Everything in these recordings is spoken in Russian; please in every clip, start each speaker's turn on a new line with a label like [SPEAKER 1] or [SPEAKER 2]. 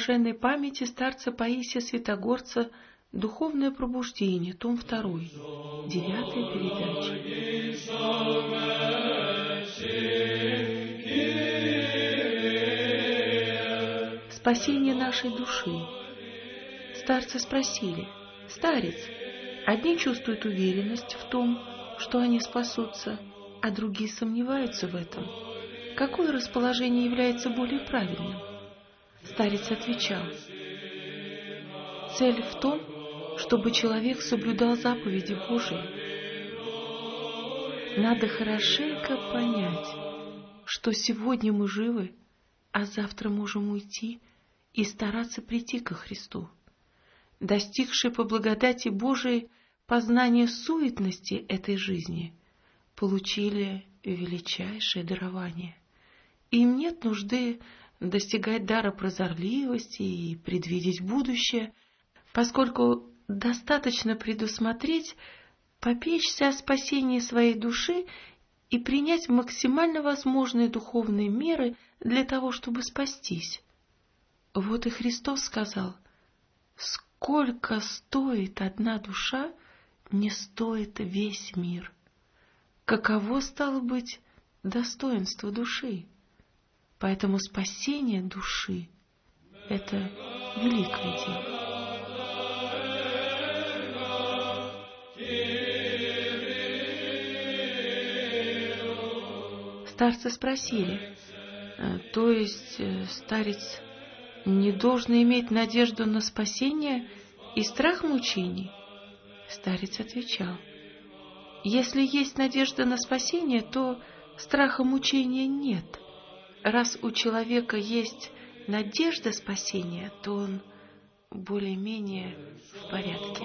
[SPEAKER 1] блаженной памяти старца Паисия Святогорца «Духовное пробуждение», том 2, 9 передача. Спасение нашей души. Старцы спросили: «Старец, одни чувствуют уверенность в том, что они спасутся, а другие сомневаются в этом. Какое расположение является более правильным?» Старец отвечал: «Цель в том, чтобы человек соблюдал заповеди Божии. Надо хорошенько понять, что сегодня мы живы, а завтра можем уйти и стараться прийти ко Христу. Достигшие по благодати Божией познания суетности этой жизни получили величайшее дарование. Им нет нужды достигать дара прозорливости и предвидеть будущее, поскольку достаточно предусмотреть, попечься о спасении своей души и принять максимально возможные духовные меры для того, чтобы спастись. Вот и Христос сказал: сколько стоит одна душа, не стоит весь мир. Каково стало быть достоинство души? Поэтому спасение души — это великое дело». Старцы спросили: «То есть старец не должен иметь надежду на спасение и страх мучений?» Старец отвечал: «Если есть надежда на спасение, то страха мучения нет. Раз у человека есть надежда спасения, то он более-менее в порядке».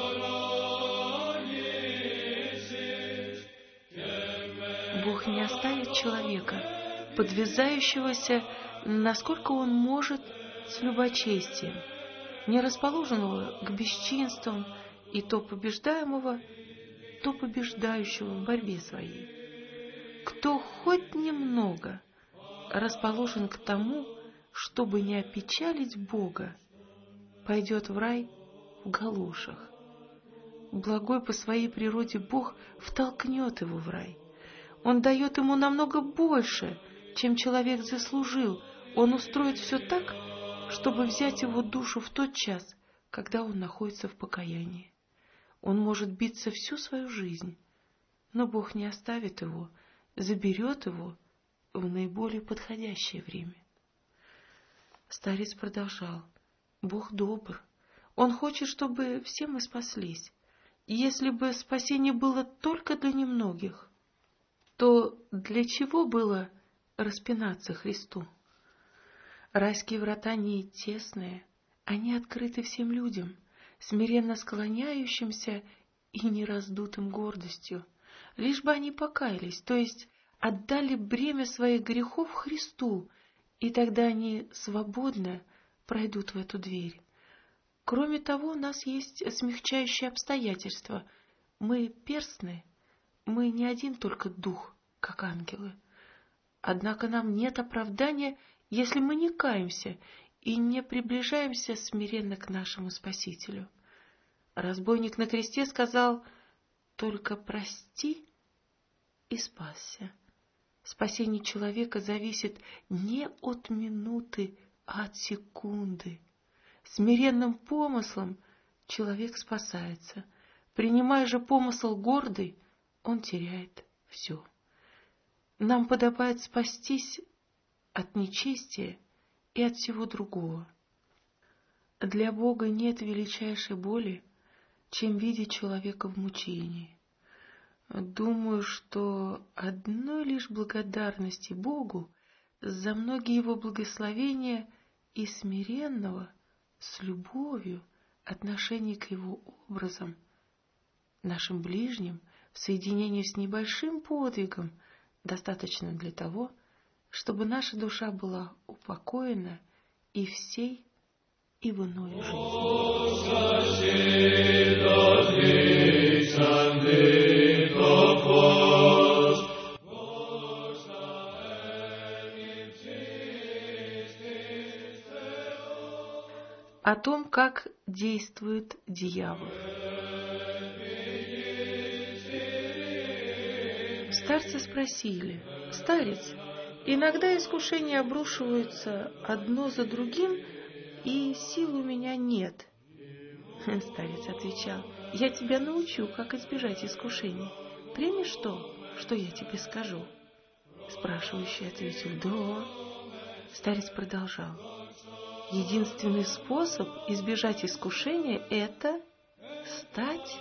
[SPEAKER 1] Бог не оставит человека, подвязающегося, насколько он может, с любочестием, не расположенного к бесчинствам и то побеждаемого, то побеждающего в борьбе своей. Кто хоть немного расположен к тому, чтобы не опечалить Бога, пойдет в рай в галошах. Благой по своей природе Бог втолкнет его в рай. Он дает ему намного больше, чем человек заслужил. Он устроит все так, чтобы взять его душу в тот час, когда он находится в покаянии. Он может биться всю свою жизнь, но Бог не оставит его, заберет его в наиболее подходящее время. Старец продолжал: «Бог добр. Он хочет, чтобы все мы спаслись. И если бы спасение было только для немногих, то для чего было распинаться Христу? Райские врата не тесные, они открыты всем людям, смиренно склоняющимся и нераздутым гордостью, лишь бы они покаялись, то есть отдали бремя своих грехов Христу, и тогда они свободно пройдут в эту дверь. Кроме того, у нас есть смягчающие обстоятельства. Мы перстны, мы не один только дух, как ангелы. Однако нам нет оправдания, если мы не каемся и не приближаемся смиренно к нашему Спасителю. Разбойник на кресте сказал: «Только прости», и спасся. Спасение человека зависит не от минуты, а от секунды. Смиренным помыслом человек спасается. Принимая же помысл гордый, он теряет все. Нам подобает спастись от нечестия и от всего другого. Для Бога нет величайшей боли, чем видеть человека в мучении. Думаю, что одной лишь благодарности Богу за многие Его благословения и смиренного, с любовью, отношения к Его образам, нашим ближним, в соединении с небольшим подвигом, достаточно для того, чтобы наша душа была упокоена и всей, и в иной жизни. о том, как действует дьявол. Старцы спросили: «Старец, иногда искушения обрушиваются одно за другим, и сил у меня нет». Старец отвечал: «Я тебя научу, как избежать искушений. Примешь то, что я тебе скажу?» Спрашивающий ответил: «Да». Старец продолжал: «Единственный способ избежать искушения — это стать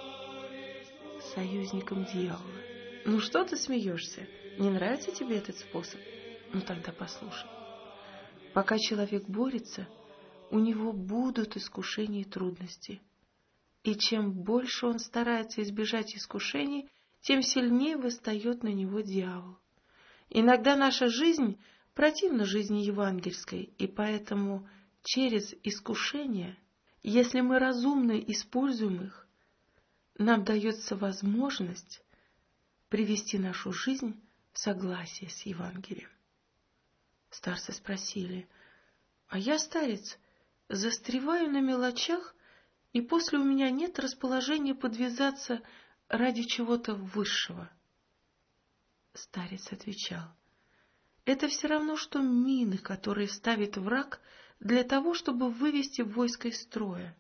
[SPEAKER 1] союзником дьявола». Ну что ты смеешься? Не нравится тебе этот способ? Ну тогда послушай. Пока человек борется, у него будут искушения и трудности. И чем больше он старается избежать искушений, тем сильнее восстает на него дьявол. Иногда наша жизнь противна жизни евангельской, и поэтому через искушения, если мы разумно используем их, нам дается возможность привести нашу жизнь в согласие с Евангелием. Старцы спросили: «А я, старец, застреваю на мелочах, и после у меня нет расположения подвязаться ради чего-то высшего». Старец отвечал: «Это все равно, что мины, которые ставит враг для того, чтобы вывести войско из строя.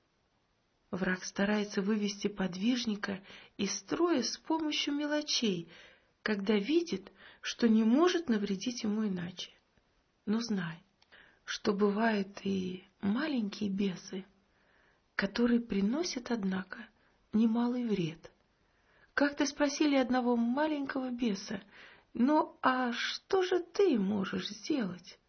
[SPEAKER 1] Враг старается вывести подвижника из строя с помощью мелочей, когда видит, что не может навредить ему иначе. Но знай, что бывают и маленькие бесы, которые приносят, однако, немалый вред. Как-то спросили одного маленького беса: «Ну, а что же ты можешь сделать?»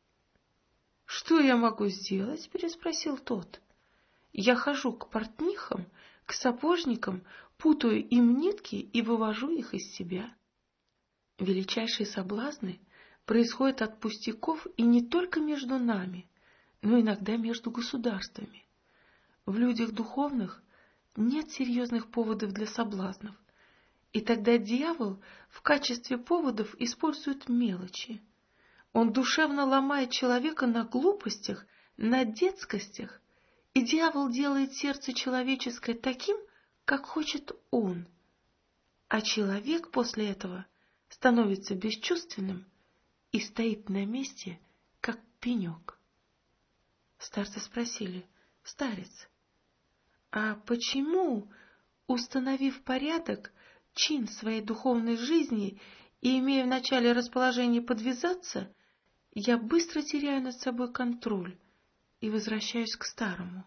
[SPEAKER 1] «Что я могу сделать?» — переспросил тот. «Я хожу к портнихам, к сапожникам, путаю им нитки и вывожу их из себя». Величайшие соблазны происходят от пустяков и не только между нами, но иногда между государствами. В людях духовных нет серьезных поводов для соблазнов, и тогда дьявол в качестве поводов использует мелочи. Он душевно ломает человека на глупостях, на детскостях, и дьявол делает сердце человеческое таким, как хочет он. А человек после этого становится бесчувственным и стоит на месте, как пенек. Старцы спросили: «Старец, а почему, установив порядок, чин своей духовной жизни и имея в начале расположение подвязаться, я быстро теряю над собой контроль и возвращаюсь к старому?»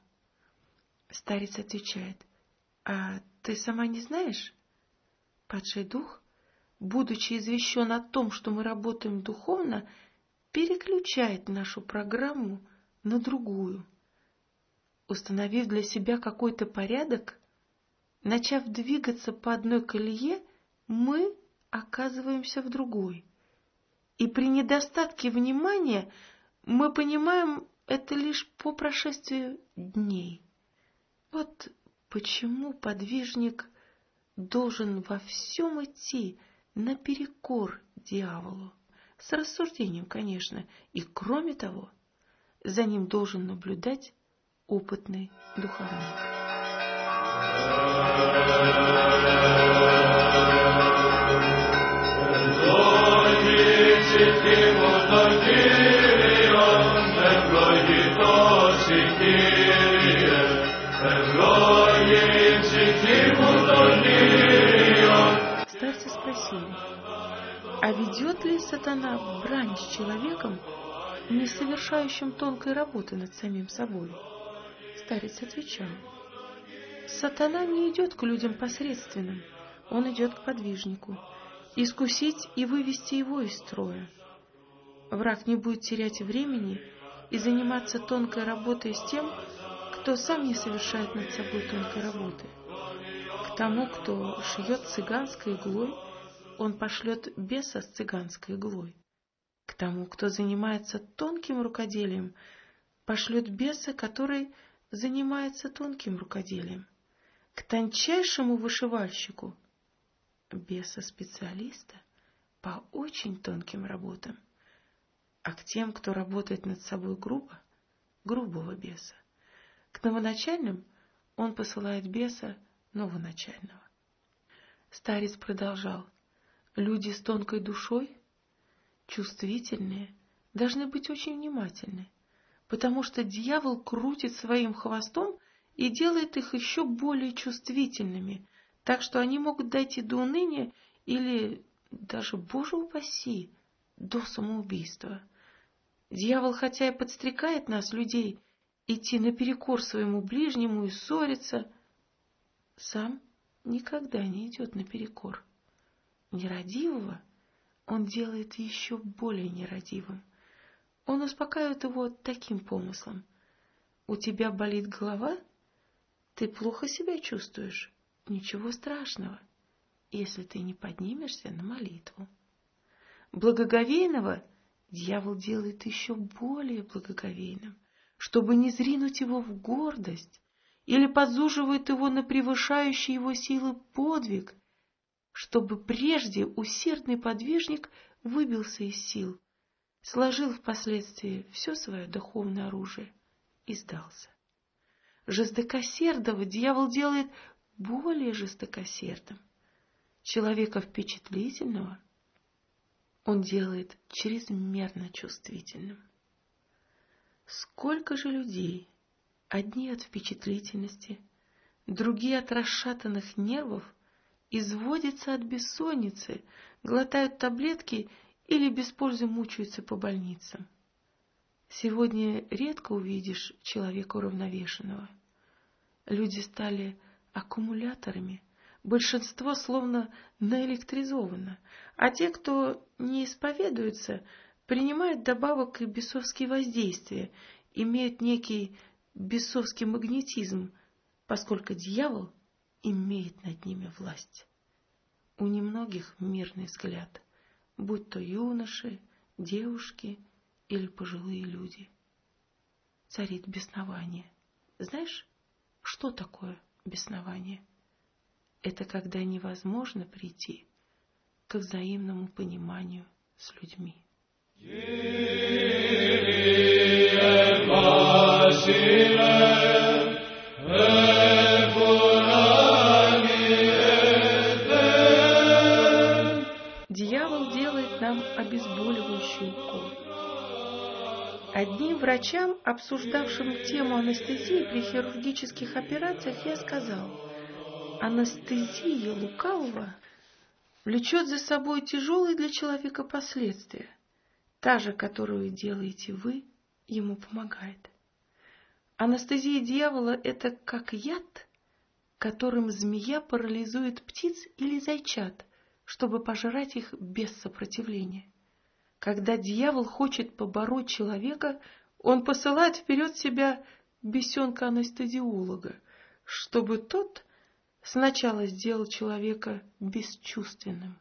[SPEAKER 1] Старец отвечает: «А ты сама не знаешь? Падший дух, будучи извещен о том, что мы работаем духовно, переключает нашу программу на другую. Установив для себя какой-то порядок, начав двигаться по одной колее, мы оказываемся в другой. И при недостатке внимания мы понимаем это лишь по прошествии дней. Вот почему подвижник должен во всем идти наперекор дьяволу, с рассуждением, конечно, и, кроме того, за ним должен наблюдать опытный духовник». Старцы спросили: «А ведет ли сатана брань с человеком, не совершающим тонкой работы над самим собой?» Старец отвечал: «Сатана не идет к людям посредственным, он идет к подвижнику, искусить и вывести его из строя. Враг не будет терять времени и заниматься тонкой работой с тем, кто сам не совершает над собой тонкой работы. К тому, кто шьет цыганской иглой, он пошлет беса с цыганской иглой. К тому, кто занимается тонким рукоделием, пошлет беса, который занимается тонким рукоделием. К тончайшему вышивальщику — беса-специалиста по очень тонким работам. А к тем, кто работает над собой грубо — грубого беса. К новоначальным он посылает беса новоначального. Старец продолжал: люди с тонкой душой, чувствительные, должны быть очень внимательны, потому что дьявол крутит своим хвостом и делает их еще более чувствительными, так что они могут дойти до уныния или даже, Боже упаси, до самоубийства. Дьявол, хотя и подстрекает нас, людей, идти наперекор своему ближнему и ссориться, сам никогда не идет наперекор. Нерадивого он делает еще более нерадивым. Он успокаивает его таким помыслом: у тебя болит голова? Ты плохо себя чувствуешь? Ничего страшного, если ты не поднимешься на молитву. Благоговейного дьявол делает еще более благоговейным, чтобы не зринуть его в гордость, или подзуживает его на превышающий его силы подвиг, чтобы прежде усердный подвижник выбился из сил, сложил впоследствии все свое духовное оружие и сдался. Жестокосердого дьявол делает более жестокосердым. Человека впечатлительного он делает чрезмерно чувствительным. Сколько же людей, одни от впечатлительности, другие от расшатанных нервов, изводятся от бессонницы, глотают таблетки или без пользы мучаются по больницам. Сегодня редко увидишь человека уравновешенного. Люди стали аккумуляторами, большинство словно наэлектризовано, а те, кто не исповедуются, принимают добавок и бесовские воздействия, имеют некий бесовский магнетизм, поскольку дьявол имеет над ними власть. У немногих мирный взгляд, будь то юноши, девушки или пожилые люди. Царит беснование. Знаешь, что такое беснование? Это когда невозможно прийти к взаимному пониманию с людьми. Дьявол делает нам обезболивающий укол. Одним врачам, обсуждавшим тему анестезии при хирургических операциях, я сказал: анестезия лукавого влечет за собой тяжелые для человека последствия. Та же, которую делаете вы, ему помогает. Анестезия дьявола – это как яд, которым змея парализует птиц или зайчат, чтобы пожрать их без сопротивления. Когда дьявол хочет побороть человека, он посылает вперед себя бесенка-анестезиолога, чтобы тот сначала сделал человека бесчувственным.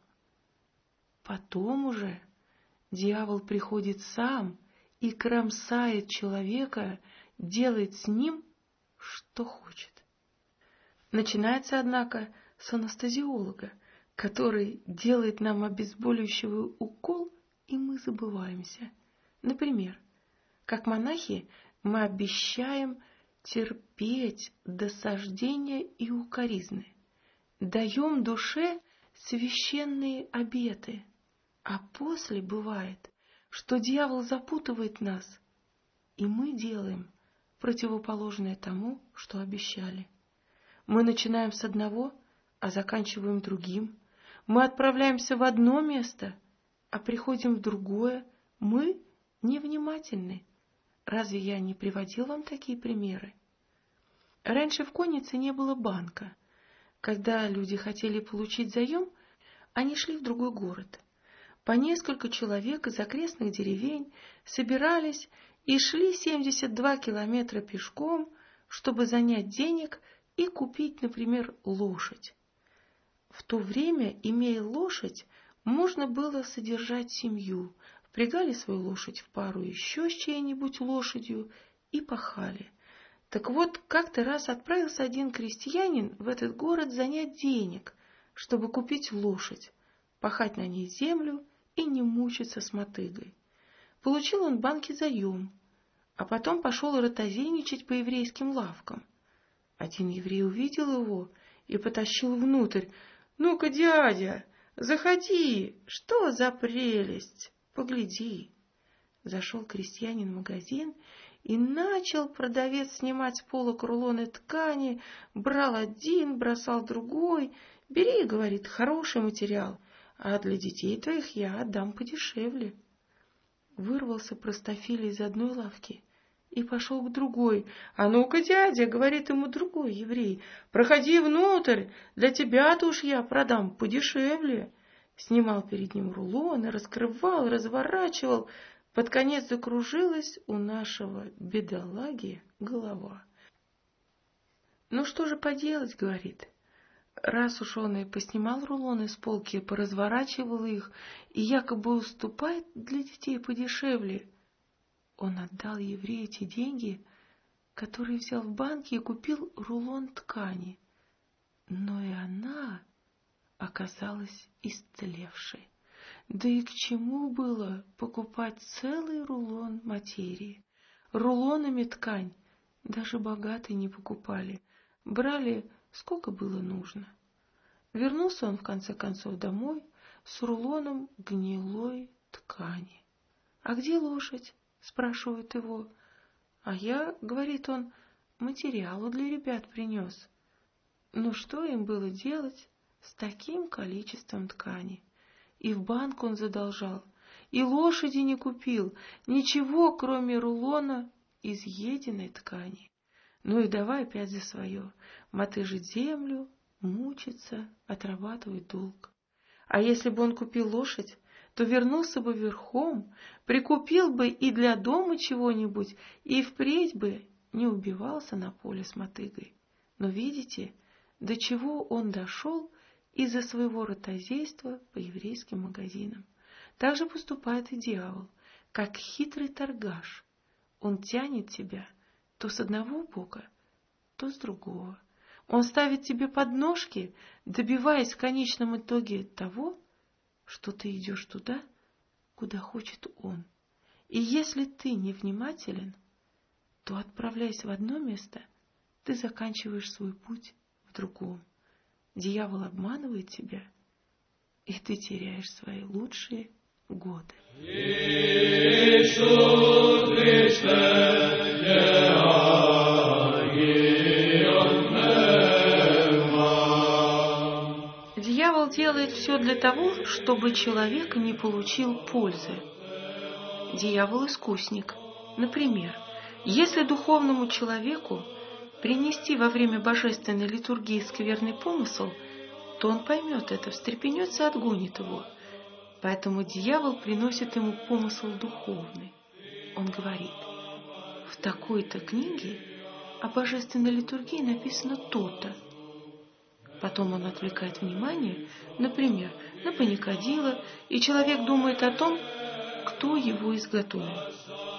[SPEAKER 1] Потом уже дьявол приходит сам и кромсает человека, делает с ним, что хочет. Начинается, однако, с анестезиолога, который делает нам обезболивающий укол, и мы забываемся. Например, как монахи мы обещаем терпеть досаждения и укоризны, даем душе священные обеты, а после бывает, что дьявол запутывает нас, и мы делаем противоположное тому, что обещали. Мы начинаем с одного, а заканчиваем другим. Мы отправляемся в одно место, а приходим в другое. Мы невнимательны. Разве я не приводил вам такие примеры? Раньше в коннице не было банка. Когда люди хотели получить заем, они шли в другой город. По несколько человек из окрестных деревень собирались и шли 72 километра пешком, чтобы занять денег и купить, например, лошадь. В то время, имея лошадь, можно было содержать семью. Впрягали свою лошадь в пару еще с чьей-нибудь лошадью и пахали. Так вот, как-то раз отправился один крестьянин в этот город занять денег, чтобы купить лошадь, пахать на ней землю и не мучиться с мотыгой. Получил он в банке заем, а потом пошел ротозейничать по еврейским лавкам. Один еврей увидел его и потащил внутрь. «Ну-ка, дядя, заходи, что за прелесть, погляди». Зашел крестьянин в магазин, и начал продавец снимать с полок рулоны ткани, брал один, бросал другой. «Бери, — говорит, — хороший материал, а для детей твоих я отдам подешевле». Вырвался простофиля из одной лавки и пошел к другой. «А ну-ка, дядя, — говорит ему другой еврей, — проходи внутрь, для тебя-то уж я продам подешевле». Снимал перед ним рулоны, раскрывал, разворачивал. Под конец закружилась у нашего бедолаги голова. «Ну что же поделать, — говорит, — раз уж он и поснимал рулоны с полки, поразворачивал их и якобы уступает для детей подешевле». Он отдал еврею эти деньги, которые взял в банке, и купил рулон ткани. Но и она оказалась истлевшей. Да и к чему было покупать целый рулон материи? Рулонами ткань даже богатые не покупали, брали сколько было нужно. Вернулся он в конце концов домой с рулоном гнилой ткани. «А где лошадь?» — спрашивают его. «А я, — говорит он, — материалу для ребят принес». Ну что им было делать с таким количеством ткани? И в банк он задолжал, и лошади не купил, ничего, кроме рулона изъеденной ткани. Ну и давай опять за свое, мотыжить землю, мучиться, отрабатывать долг. А если бы он купил лошадь, то вернулся бы верхом, прикупил бы и для дома чего-нибудь, и впредь бы не убивался на поле с мотыгой. Но видите, до чего он дошел из-за своего ротозейства по еврейским магазинам. Так же поступает и дьявол, как хитрый торгаш. Он тянет тебя то с одного бока, то с другого. Он ставит тебе подножки, добиваясь в конечном итоге того, что ты идешь туда, куда хочет он. И если ты невнимателен, то, отправляясь в одно место, ты заканчиваешь свой путь в другом. Дьявол обманывает тебя, и ты теряешь свои лучшие годы. Дьявол делает все для того, чтобы человек не получил пользы. Дьявол искусник. Например, если духовному человеку принести во время божественной литургии скверный помысл, то он поймет это, встрепенется и отгонит его. Поэтому дьявол приносит ему помысл духовный. Он говорит: в такой-то книге о божественной литургии написано то-то. Потом он отвлекает внимание, например, на паникадило, и человек думает о том, кто его изготовил.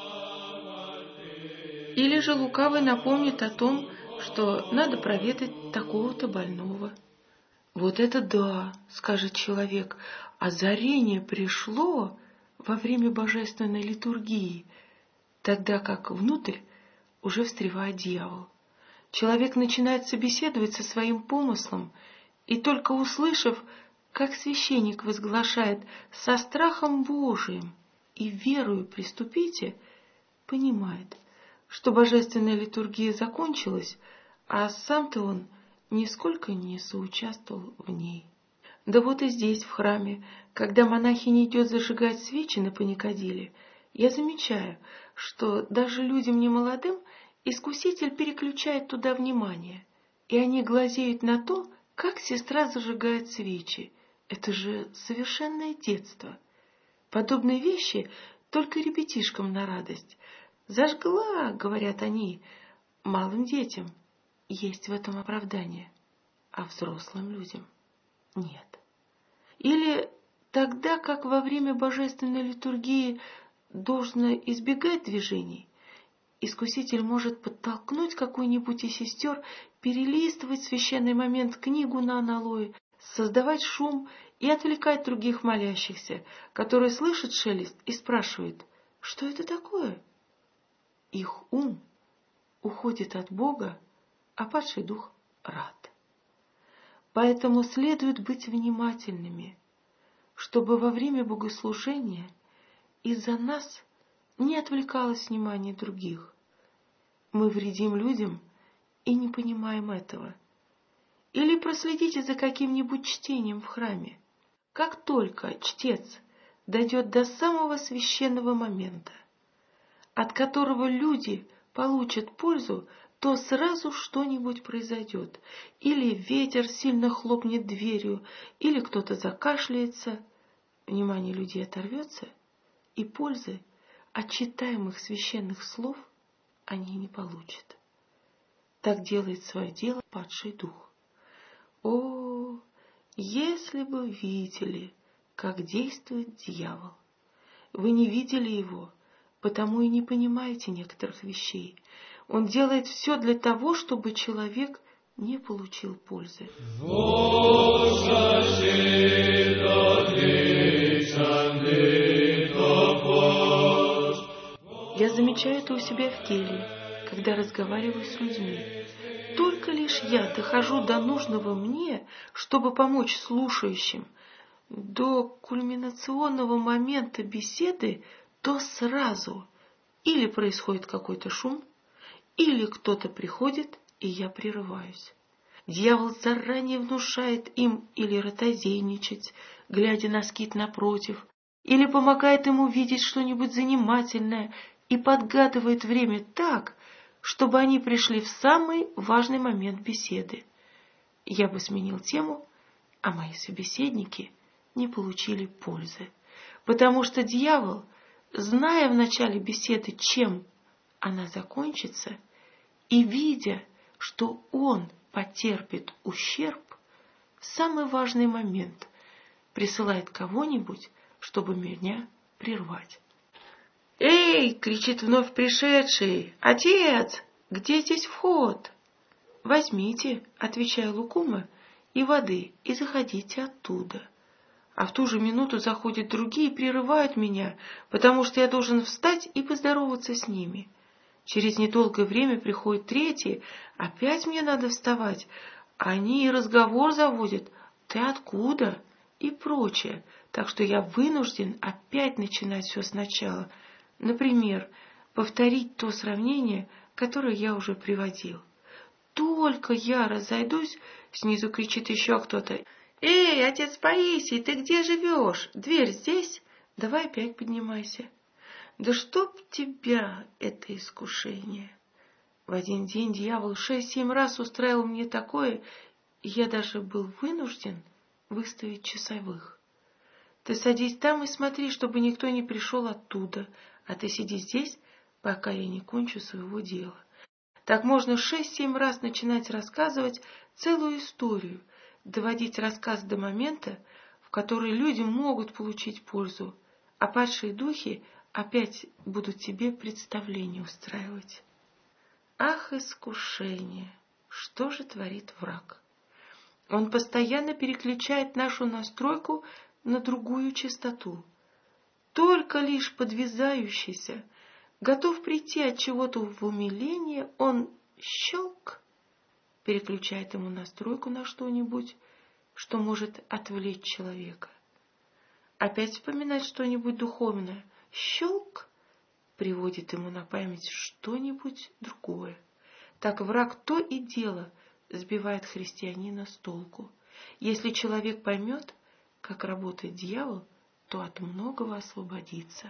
[SPEAKER 1] Или же лукавый напомнит о том, что надо проведать такого-то больного. «Вот это да, — скажет человек, — озарение пришло во время божественной литургии», тогда как внутрь уже встревает дьявол. Человек начинает собеседовать со своим помыслом, и только услышав, как священник возглашает «со страхом Божиим и верою приступите», понимает, что божественная литургия закончилась, а сам-то он нисколько не соучаствовал в ней. Да вот и здесь, в храме, когда монахиня идет зажигать свечи на паникадиле, я замечаю, что даже людям немолодым искуситель переключает туда внимание, и они глазеют на то, как сестра зажигает свечи. Это же совершенное детство. Подобные вещи только ребятишкам на радость. «Зажгла, — говорят они, — малым детям». Есть в этом оправдание, а взрослым людям нет. Или тогда, как во время божественной литургии должно избегать движений, искуситель может подтолкнуть какую-нибудь из сестер перелистывать в священный момент книгу на аналое, создавать шум и отвлекать других молящихся, которые слышат шелест и спрашивают: «Что это такое?» их ум уходит от Бога, а падший дух рад. Поэтому следует быть внимательными, чтобы во время богослужения из-за нас не отвлекалось внимание других. Мы вредим людям и не понимаем этого. Или проследите за каким-нибудь чтением в храме. Как только чтец дойдет до самого священного момента, от которого люди получат пользу, то сразу что-нибудь произойдет. Или ветер сильно хлопнет дверью, или кто-то закашляется. Внимание людей оторвется, и пользы от читаемых священных слов они не получат. Так делает свое дело падший дух. О, если бы видели, как действует дьявол! Вы не видели его, потому и не понимаете некоторых вещей. Он делает все для того, чтобы человек не получил пользы. Я замечаю это у себя в келье, когда разговариваю с людьми. Только лишь я дохожу до нужного мне, чтобы помочь слушающим, до кульминационного момента беседы, то сразу или происходит какой-то шум, или кто-то приходит, и я прерываюсь. Дьявол заранее внушает им или ротозейничать, глядя на скит напротив, или помогает ему видеть что-нибудь занимательное и подгадывает время так, чтобы они пришли в самый важный момент беседы. Я бы сменил тему, а мои собеседники не получили пользы, потому что дьявол, зная в начале беседы, чем она закончится, и видя, что он потерпит ущерб, в самый важный момент присылает кого-нибудь, чтобы меня прервать. «Эй!» — кричит вновь пришедший. «Отец! Где здесь вход?» «Возьмите», — отвечаю Лукума, — «и воды, и заходите оттуда». А в ту же минуту заходят другие и прерывают меня, потому что я должен встать и поздороваться с ними. Через недолгое время приходит третий, опять мне надо вставать. Они и разговор заводят «ты откуда?» и прочее, так что я вынужден опять начинать все сначала. Например, повторить то сравнение, которое я уже приводил. Только я разойдусь, снизу кричит еще кто-то. «Эй, отец Паисий, ты где живешь? Дверь здесь? Давай опять поднимайся». Да чтоб тебя это искушение! В один день дьявол 6-7 раз устраивал мне такое, и я даже был вынужден выставить часовых. Ты садись там и смотри, чтобы никто не пришел оттуда, а ты сиди здесь, пока я не кончу своего дела. Так можно 6-7 раз начинать рассказывать целую историю, доводить рассказ до момента, в который люди могут получить пользу, а падшие духи опять будут тебе представление устраивать. Ах, искушение! Что же творит враг? Он постоянно переключает нашу настройку на другую частоту. Только лишь подвязающийся, готов прийти от чего-то в умиление, он щелк, переключает ему настройку на что-нибудь, что может отвлечь человека. Опять вспоминать что-нибудь духовное, щелк, приводит ему на память что-нибудь другое. Так враг то и дело сбивает христианина с толку. Если человек поймет, как работает дьявол, то от многого освободится.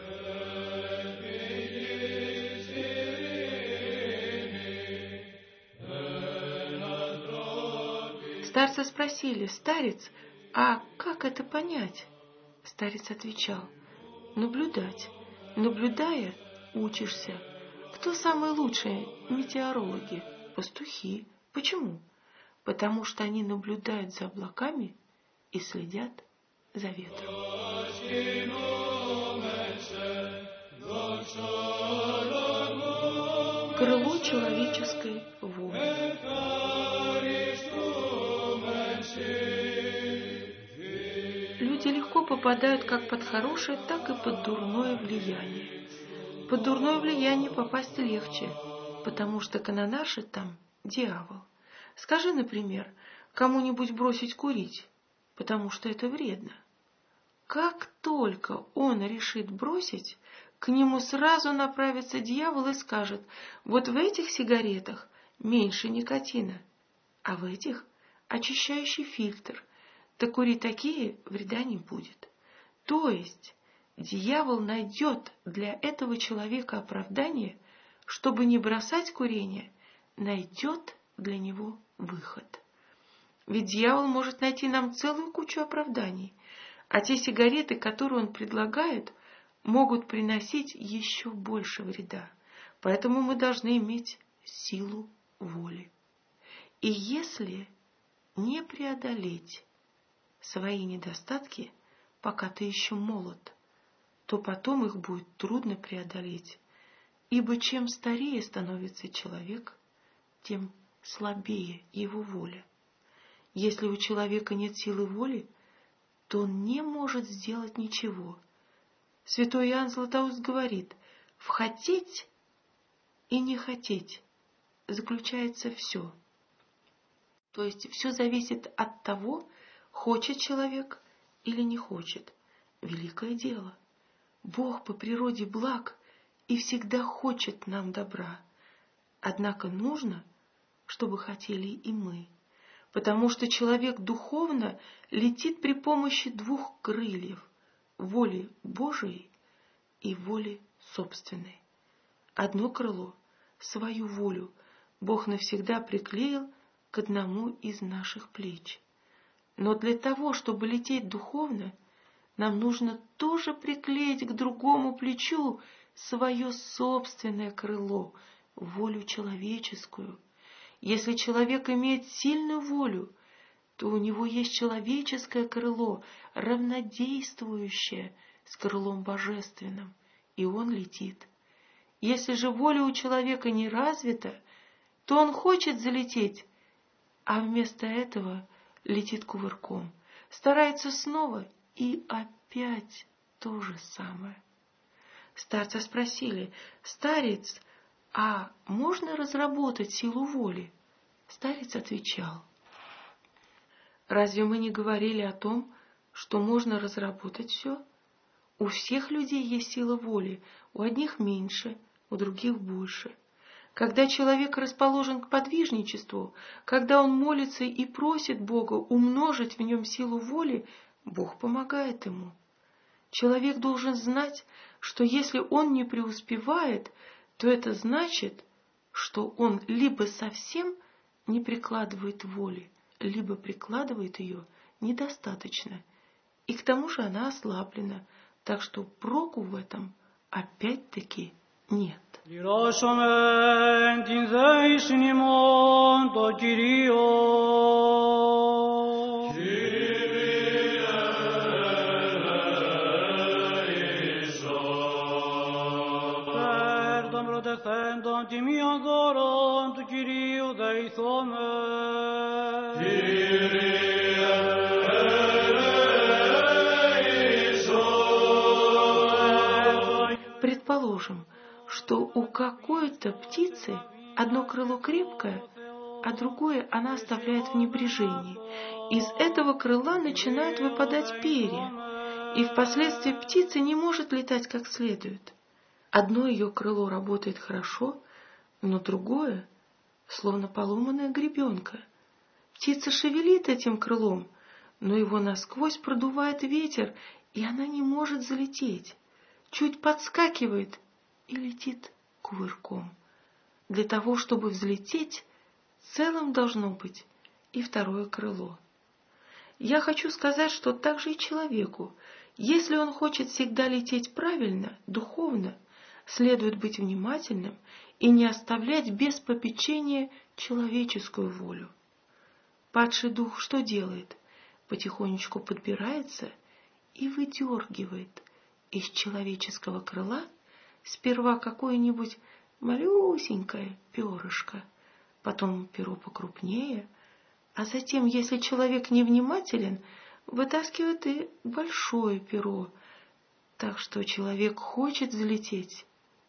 [SPEAKER 1] Старца спросили: «Старец, а как это понять?» Старец отвечал: «Наблюдать. Наблюдая, учишься. Кто самые лучшие метеорологи? Пастухи. Почему? Потому что они наблюдают за облаками и следят за ветром». Крыло человеческой воли. Люди легко попадают как под хорошее, так и под дурное влияние. Под дурное влияние попасть легче, потому что канонашит там дьявол. Скажи, например, кому-нибудь бросить курить, потому что это вредно. Как только он решит бросить, к нему сразу направится дьявол и скажет: вот в этих сигаретах меньше никотина, а в этих очищающий фильтр, да кури такие, вреда не будет. То есть дьявол найдет для этого человека оправдание, чтобы не бросать курение, найдет для него выход. Ведь дьявол может найти нам целую кучу оправданий, а те сигареты, которые он предлагает, могут приносить еще больше вреда. Поэтому мы должны иметь силу воли. И если не преодолеть свои недостатки, пока ты еще молод, то потом их будет трудно преодолеть, ибо чем старее становится человек, тем слабее его воля. Если у человека нет силы воли, то он не может сделать ничего. Святой Иоанн Златоуст говорит: в хотеть и не хотеть заключается все. То есть все зависит от того, хочет человек или не хочет. Великое дело. Бог по природе благ и всегда хочет нам добра. Однако нужно, чтобы хотели и мы, потому что человек духовно летит при помощи двух крыльев – воли Божией и воли собственной. Одно крыло, свою волю, Бог навсегда приклеил к одному из наших плеч. Но для того, чтобы лететь духовно, нам нужно тоже приклеить к другому плечу свое собственное крыло, волю человеческую. Если человек имеет сильную волю, то у него есть человеческое крыло, равнодействующее с крылом божественным, и он летит. Если же воля у человека не развита, то он хочет залететь, а вместо этого летит кувырком, старается снова, и опять то же самое. Старца спросили: «Старец, а можно разработать силу воли?» Старец отвечал: «Разве мы не говорили о том, что можно разработать все? У всех людей есть сила воли, у одних меньше, у других больше. Когда человек расположен к подвижничеству, когда он молится и просит Бога умножить в нем силу воли, Бог помогает ему. Человек должен знать, что если он не преуспевает, то это значит, что он либо совсем не прикладывает воли, либо прикладывает ее недостаточно, и к тому же она ослаблена, так что проку в этом опять-таки нет». Предположим, что у какой-то птицы одно крыло крепкое, а другое она оставляет в небрежении. Из этого крыла начинают выпадать перья, и впоследствии птица не может летать как следует. Одно ее крыло работает хорошо, но другое словно поломанная гребенка. Птица шевелит этим крылом, но его насквозь продувает ветер, и она не может залететь. Чуть подскакивает и летит кувырком. Для того, чтобы взлететь, целым должно быть и второе крыло. Я хочу сказать, что так же и человеку, если он хочет всегда лететь правильно, духовно, следует быть внимательным и не оставлять без попечения человеческую волю. Падший дух что делает? Потихонечку подбирается и выдергивает из человеческого крыла сперва какое-нибудь малюсенькое перышко, потом перо покрупнее, а затем, если человек невнимателен, вытаскивает и большое перо, так что человек хочет взлететь,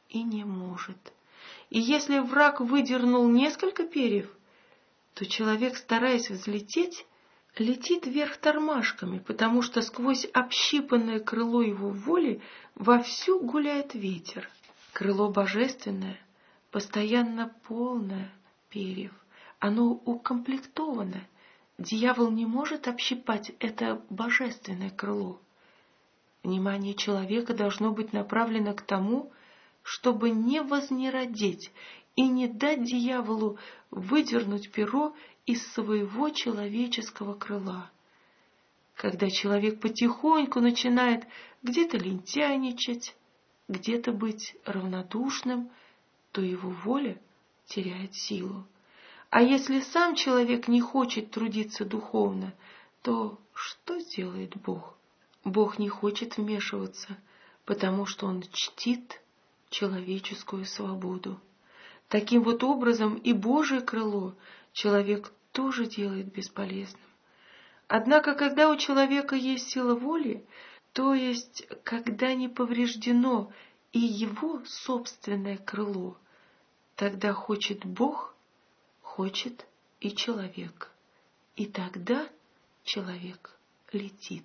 [SPEAKER 1] и не может. И если враг выдернул несколько перьев, то человек, стараясь взлететь, летит вверх тормашками, потому что сквозь общипанное крыло его воли вовсю гуляет ветер. Крыло божественное, постоянно полное перьев, оно укомплектовано. Дьявол не может общипать это божественное крыло. Внимание человека должно быть направлено к тому, чтобы не вознеродеть и не дать дьяволу выдернуть перо из своего человеческого крыла. Когда человек потихоньку начинает где-то лентяйничать, где-то быть равнодушным, то его воля теряет силу. А если сам человек не хочет трудиться духовно, то что сделает Бог? Бог не хочет вмешиваться, потому что Он чтит человеческую свободу. Таким вот образом и Божие крыло человек тоже делает бесполезным. Однако, когда у человека есть сила воли, то есть когда не повреждено и его собственное крыло, тогда хочет Бог, хочет и человек. И тогда человек летит.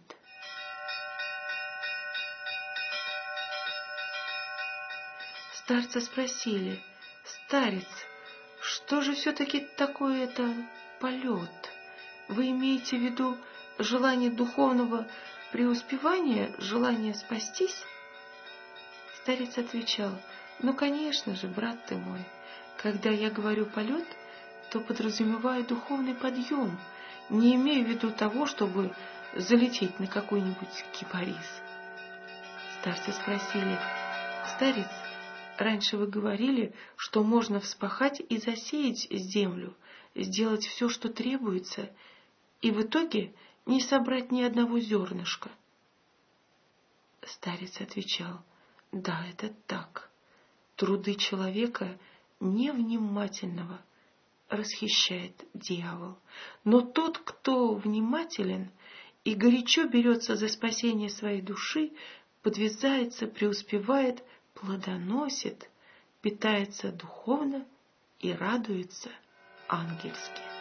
[SPEAKER 1] Старца спросили: «Старец, что же все-таки такое это полет? Вы имеете в виду желание духовного преуспевания, желание спастись?» Старец отвечал: «Ну, конечно же, брат ты мой, когда я говорю полет, то подразумеваю духовный подъем, не имею в виду того, чтобы залететь на какой-нибудь кипарис». Старцы спросили: «Старец, раньше вы говорили, что можно вспахать и засеять землю, сделать все, что требуется, и в итоге не собрать ни одного зернышка». Старец отвечал: «Да, это так. Труды человека невнимательного расхищает дьявол. Но тот, кто внимателен и горячо берется за спасение своей души, подвязается, преуспевает, плодоносит, питается духовно и радуется ангельски».